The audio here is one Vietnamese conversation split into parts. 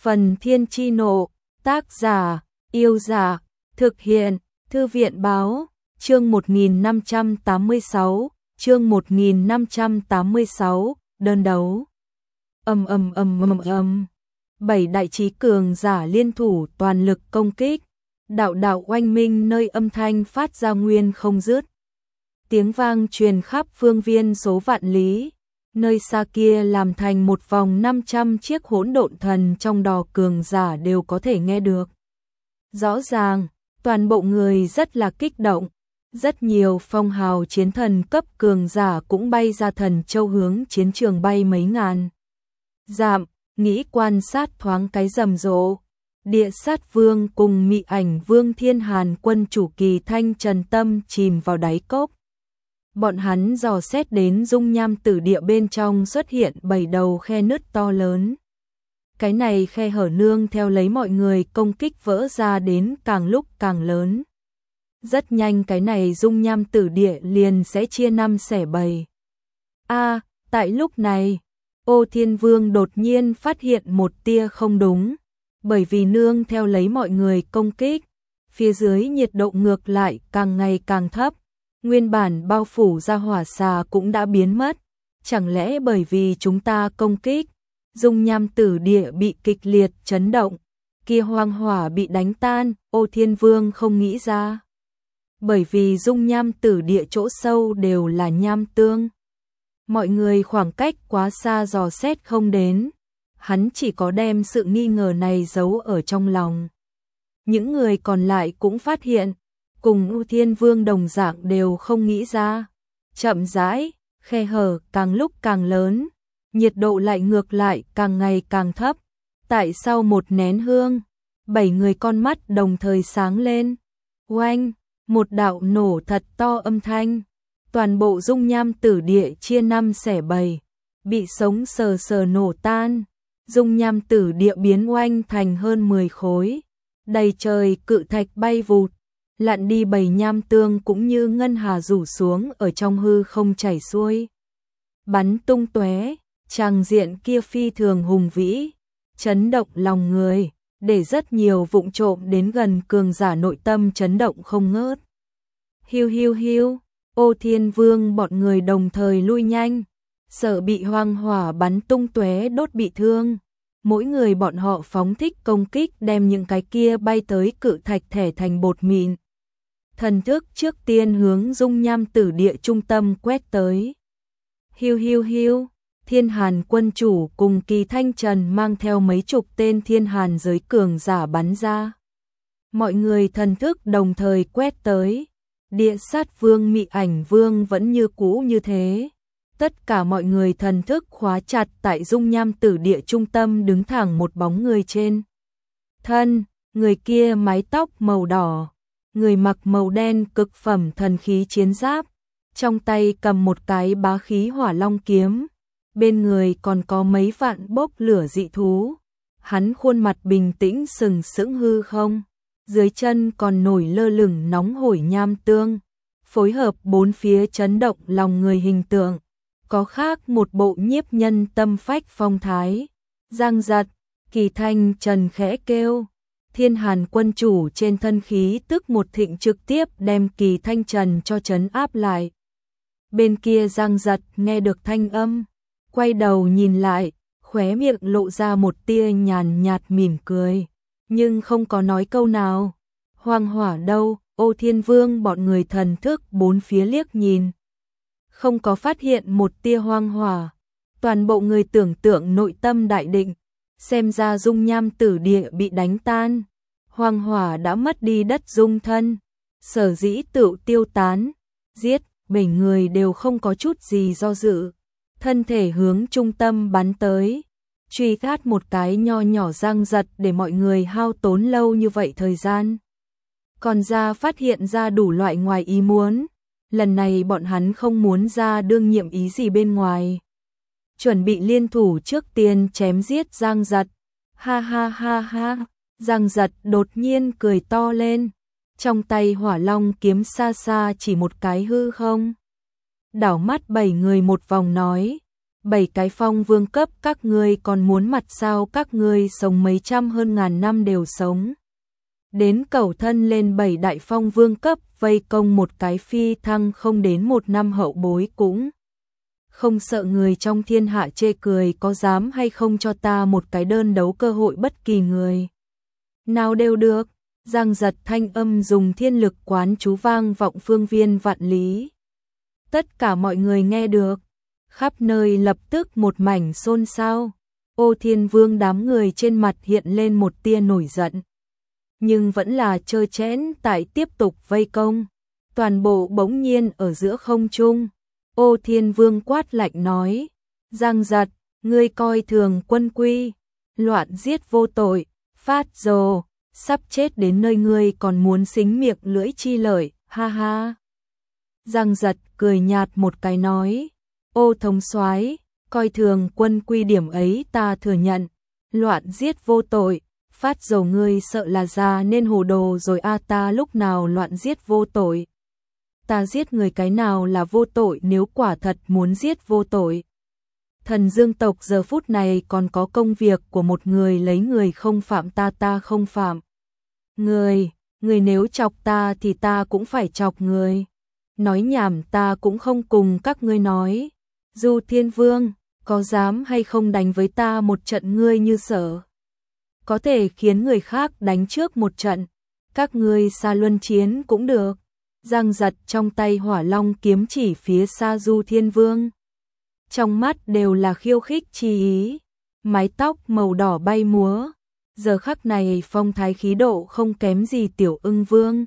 Phần Thiên Chi Nộ, tác giả, Yêu Giả, thực hiện, Thư viện Báo, chương 1586, đơn đấu. Bảy đại chí cường giả liên thủ toàn lực công kích, đạo đạo oanh minh nơi âm thanh phát ra nguyên không dứt. Tiếng vang truyền khắp phương viên số vạn lý, nơi xa kia làm thành một vòng 500 chiếc hỗn độn thần trong đò cường giả đều có thể nghe được. Rõ ràng, toàn bộ người rất là kích động, rất nhiều phong hào chiến thần cấp cường giả cũng bay ra Thần Châu hướng chiến trường bay mấy ngàn dặm, nghĩ quan sát thoáng cái rầm rộ. Địa Sát Vương cùng Mị Ảnh Vương Thiên Hàn quân chủ Kỳ Thanh Trần tâm chìm vào đáy cốc. Bọn hắn dò xét đến dung nham tử địa bên trong xuất hiện 7 đầu khe nứt to lớn. Cái này khe hở nương theo lấy mọi người công kích vỡ ra đến càng lúc càng lớn. Rất nhanh cái này dung nham tử địa liền sẽ chia 5 xẻ 7. Tại lúc này, Ô Thiên Vương đột nhiên phát hiện một tia không đúng, bởi vì nương theo lấy mọi người công kích, phía dưới nhiệt độ ngược lại càng ngày càng thấp. Nguyên bản bao phủ ra hỏa xà cũng đã biến mất, chẳng lẽ bởi vì chúng ta công kích, dung nham tử địa bị kịch liệt chấn động, kia hoang hỏa bị đánh tan, Ô Thiên Vương không nghĩ ra. Bởi vì dung nham tử địa chỗ sâu đều là nham tương. Mọi người khoảng cách quá xa dò xét không đến, hắn chỉ có đem sự nghi ngờ này giấu ở trong lòng. Những người còn lại cũng phát hiện, cùng Ô Thiên Vương đồng dạng đều không nghĩ ra. Chậm rãi, khe hở càng lúc càng lớn, nhiệt độ lại ngược lại càng ngày càng thấp. Tại sau một nén hương, 7 người con mắt đồng thời sáng lên. Oanh, một đạo nổ thật to âm thanh. Toàn bộ dung nham tử địa chia 5 xẻ 7, bị sống sờ sờ nổ tan. Dung nham tử địa biến oanh thành hơn 10 khối. Đầy trời cự thạch bay vụt. Lặn đi bầy nham tương cũng như ngân hà rủ xuống ở trong hư không chảy xuôi. Bắn tung tóe, tràng diện kia phi thường hùng vĩ, chấn động lòng người, để rất nhiều vụng trộm đến gần cường giả nội tâm chấn động không ngớt. Hiu hiu hiu, Ô Thiên Vương bọn người đồng thời lui nhanh, sợ bị hoang hỏa bắn tung tóe đốt bị thương. Mỗi người bọn họ phóng thích công kích đem những cái kia bay tới cự thạch thẻ thành bột mịn. Thần thức trước tiên hướng dung nham tử địa trung tâm quét tới. Hiu hiu hiu, Thiên Hàn quân chủ cùng Kỳ Thanh Trần mang theo mấy chục tên Thiên Hàn giới cường giả bắn ra. Mọi người thần thức đồng thời quét tới. Địa Sát Vương Mị Ảnh Vương vẫn như cũ như thế. Tất cả mọi người thần thức khóa chặt tại dung nham tử địa trung tâm đứng thẳng một bóng người trên thân, người kia mái tóc màu đỏ, người mặc màu đen cực phẩm thần khí chiến giáp, trong tay cầm một cái bá khí hỏa long kiếm, bên người còn có mấy vạn bốc lửa dị thú. Hắn khuôn mặt bình tĩnh sừng sững hư không, dưới chân còn nổi lơ lửng nóng hổi nham tương, phối hợp bốn phía chấn động lòng người hình tượng. Có khác một bộ nhiếp nhân tâm phách phong thái. Giang giật, Kỳ Thanh Trần khẽ kêu. Thiên Hàn quân chủ trên thân khí tức một thịnh trực tiếp đem Kỳ Thanh Trần cho trấn áp lại. Bên kia Giang giật nghe được thanh âm, quay đầu nhìn lại, khóe miệng lộ ra một tia nhàn nhạt mỉm cười, nhưng không có nói câu nào. Hoang hỏa đâu? Ô Thiên Vương bọn người thần thức bốn phía liếc nhìn, không có phát hiện một tia hoang hỏa. Toàn bộ người tưởng tượng nội tâm đại định, xem ra dung nham tử địa bị đánh tan, hoang hỏa đã mất đi đất dung thân, sở dĩ tự tiêu tán. Giết, 7 người đều không có chút gì do dự, thân thể hướng trung tâm bắn tới, truy sát một cái nho nhỏ Giang giật để mọi người hao tốn lâu như vậy thời gian. Còn ra phát hiện ra đủ loại ngoài ý muốn. Lần này bọn hắn không muốn ra đương nhiệm ý gì bên ngoài, chuẩn bị liên thủ trước tiên chém giết Giang giật. Ha ha ha ha, Giang giật đột nhiên cười to lên, trong tay hỏa long kiếm xa xa chỉ một cái hư không. Đảo mắt 7 người một vòng nói, 7 cái phong vương cấp các ngươi còn muốn mặt sao, các ngươi sống mấy trăm hơn ngàn năm đều sống. Đến cầu thân lên 7 đại phong vương cấp vây công một cái phi thăng không đến 1 năm hậu bối cũng không sợ người trong thiên hạ chê cười, có dám hay không cho ta một cái đơn đấu cơ hội, bất kỳ người nào đều được. Giang Giật thanh âm dùng thiên lực quán chú vang vọng phương viên vạn lý. Tất cả mọi người nghe được, khắp nơi lập tức một mảnh xôn xao. Ô Thiên Vương đám người trên mặt hiện lên một tia nổi giận, nhưng vẫn là trơ trẽn tại tiếp tục vây công. Toàn bộ bỗng nhiên ở giữa không trung, Ô Thiên Vương quát lạnh nói: Giang Giật, ngươi coi thường quân quy, loạn giết vô tội, phát rồ, sắp chết đến nơi ngươi còn muốn xính miệng lưỡi chi lợi, ha ha. Giang Giật cười nhạt một cái nói: Ô thống soái, coi thường quân quy điểm ấy ta thừa nhận, loạn giết vô tội, phát rồ ngươi sợ là già nên hồ đồ rồi a, ta lúc nào loạn giết vô tội. Ta giết người cái nào là vô tội, nếu quả thật muốn giết vô tội. Thần Dương tộc giờ phút này còn có công việc của một người lấy người không phạm ta, ta không phạm người, người nếu chọc ta thì ta cũng phải chọc người. Nói nhảm ta cũng không cùng các ngươi nói. Du Thiên Vương, có dám hay không đánh với ta một trận, ngươi như sở có thể khiến người khác đánh trước một trận, các ngươi xa luân chiến cũng được. Giang Giật trong tay hỏa long kiếm chỉ phía xa Du Thiên Vương, trong mắt đều là khiêu khích chi ý, mái tóc màu đỏ bay múa, giờ khắc này phong thái khí độ không kém gì Tiểu Ưng Vương,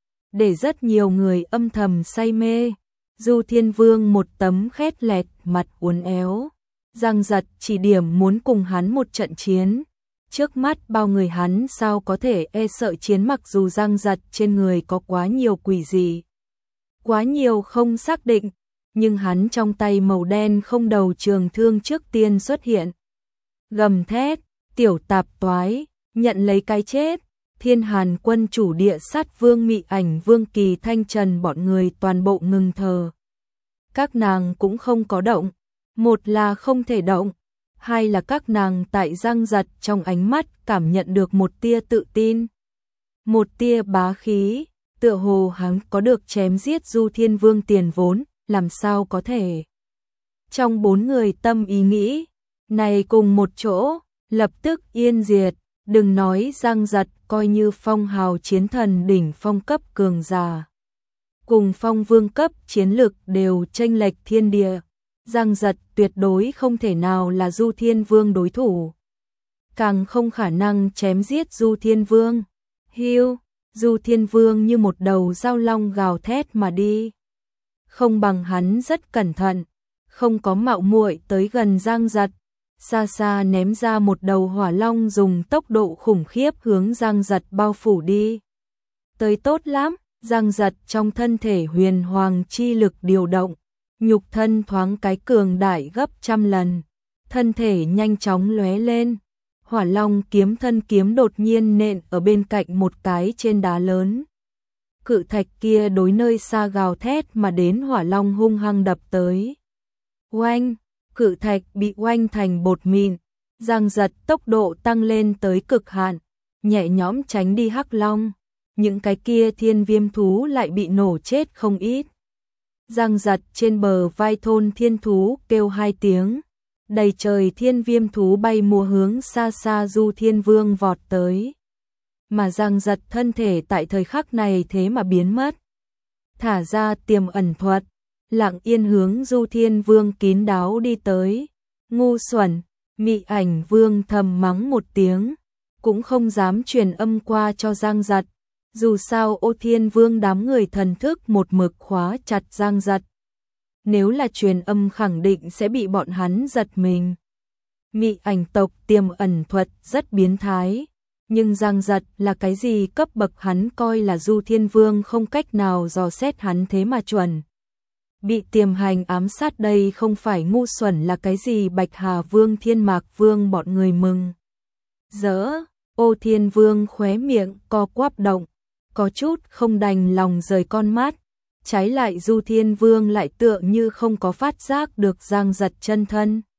để rất nhiều người âm thầm say mê. Du Thiên Vương một tấm khét lẹt, mặt uốn éo. Giang Giật chỉ điểm muốn cùng hắn một trận chiến. Trước mắt bao người hắn sao có thể e sợ chiến, mặc dù Giang Giật trên người có quá nhiều quỷ dị, quá nhiều không xác định, nhưng hắn trong tay màu đen không đầu trường thương trước tiên xuất hiện. Gầm thét, tiểu tạp toái, nhận lấy cái chết. Thiên Hàn quân chủ địa sát vương Mị Ảnh vương Kỳ Thanh Trần bọn người toàn bộ ngừng thở. Các nàng cũng không có động, một là không thể động, hai là các nàng tại Giang Giật trong ánh mắt cảm nhận được một tia tự tin, một tia bá khí, tựa hồ hắn có được chém giết Du Thiên Vương tiền vốn, làm sao có thể. Trong 4 người tâm ý nghĩ này cùng một chỗ, lập tức yên diệt. Đừng nói Giang Giật, coi như phong hào chiến thần đỉnh phong cấp cường giả, cùng phong vương cấp chiến lực đều chênh lệch thiên địa. Giang Giật tuyệt đối không thể nào là Du Thiên Vương đối thủ, càng không khả năng chém giết Du Thiên Vương. Hiu, Du Thiên Vương như một đầu dao long gào thét mà đi. Không bằng hắn rất cẩn thận, không có mạo muội tới gần Giang Giật, xa xa ném ra một đầu hỏa long dùng tốc độ khủng khiếp hướng Giang Giật bao phủ đi. Tới tốt lắm, Giang Giật trong thân thể huyền hoàng chi lực điều động, nhục thân thoáng cái cường đại gấp trăm lần, thân thể nhanh chóng lóe lên. Hỏa long kiếm thân kiếm đột nhiên nện ở bên cạnh một cái trên đá lớn. Cự thạch kia đối nơi xa gào thét mà đến, hỏa long hung hăng đập tới. Oanh! Cự thạch bị oanh thành bột mịn. Giang Giật tốc độ tăng lên tới cực hạn, nhẹ nhõm tránh đi hắc long. Những cái kia thiên viêm thú lại bị nổ chết không ít. Giang Giật trên bờ vai thôn thiên thú kêu 2 tiếng, đầy trời thiên viêm thú bay mùa hướng xa xa Du Thiên Vương vọt tới. Mà Giang Giật thân thể tại thời khắc này thế mà biến mất, thả ra tiềm ẩn thuật, lặng yên hướng Du Thiên Vương kín đáo đi tới. Ngu xuẩn! Mị Ảnh Vương thầm mắng một tiếng, cũng không dám truyền âm qua cho Giang Giật. Dù sao Ô Thiên Vương đám người thần thức một mực khóa chặt Giang Giật, nếu là truyền âm khẳng định sẽ bị bọn hắn giật mình. Mị ảnh tộc tiềm ẩn thuật rất biến thái, nhưng Giang Giật là cái gì cấp bậc hắn coi là Du Thiên Vương không cách nào dò xét hắn thế mà chuẩn bị tiềm hành ám sát, đây không phải ngu xuẩn là cái gì. Bạch Hà Vương, Thiên Mạc Vương bọn người mừng rỡ. Ô Thiên Vương khóe miệng co quắp động, có chút không đành lòng rời con mắt. Trái lại Du Thiên Vương lại tựa như không có phát giác được Giang Giật chân thân.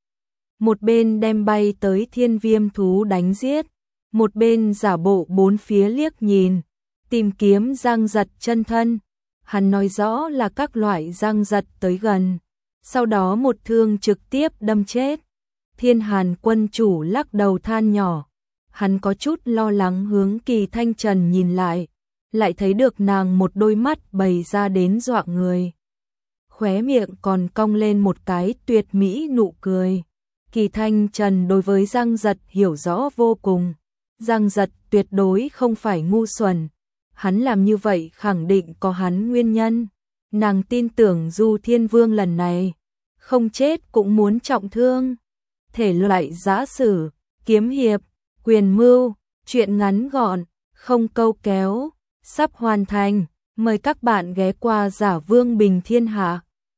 một bên đem bay tới thiên viêm thú đánh giết, một bên giả bộ bốn phía liếc nhìn, tìm kiếm Giang Giật chân thân. Hắn nói rõ là các loại Giang Giật tới gần, sau đó một thương trực tiếp đâm chết. Thiên Hàn quân chủ lắc đầu than nhỏ, hắn có chút lo lắng hướng Kỳ Thanh Trần nhìn lại thấy được nàng một đôi mắt bày ra đến dọa người. Khóe miệng còn cong lên một cái tuyệt mỹ nụ cười. Kỳ Thanh Trần đối với Giang Giật hiểu rõ vô cùng. Giang Giật tuyệt đối không phải ngu xuẩn. Hắn làm như vậy khẳng định có hắn nguyên nhân. Nàng tin tưởng Du Thiên Vương lần này không chết cũng muốn trọng thương. Thể loại giã sử, kiếm hiệp, quyền mưu, truyện ngắn gọn, không câu kéo, sắp hoàn thành. Mời các bạn ghé qua Giả Vương Bình Thiên Hạ.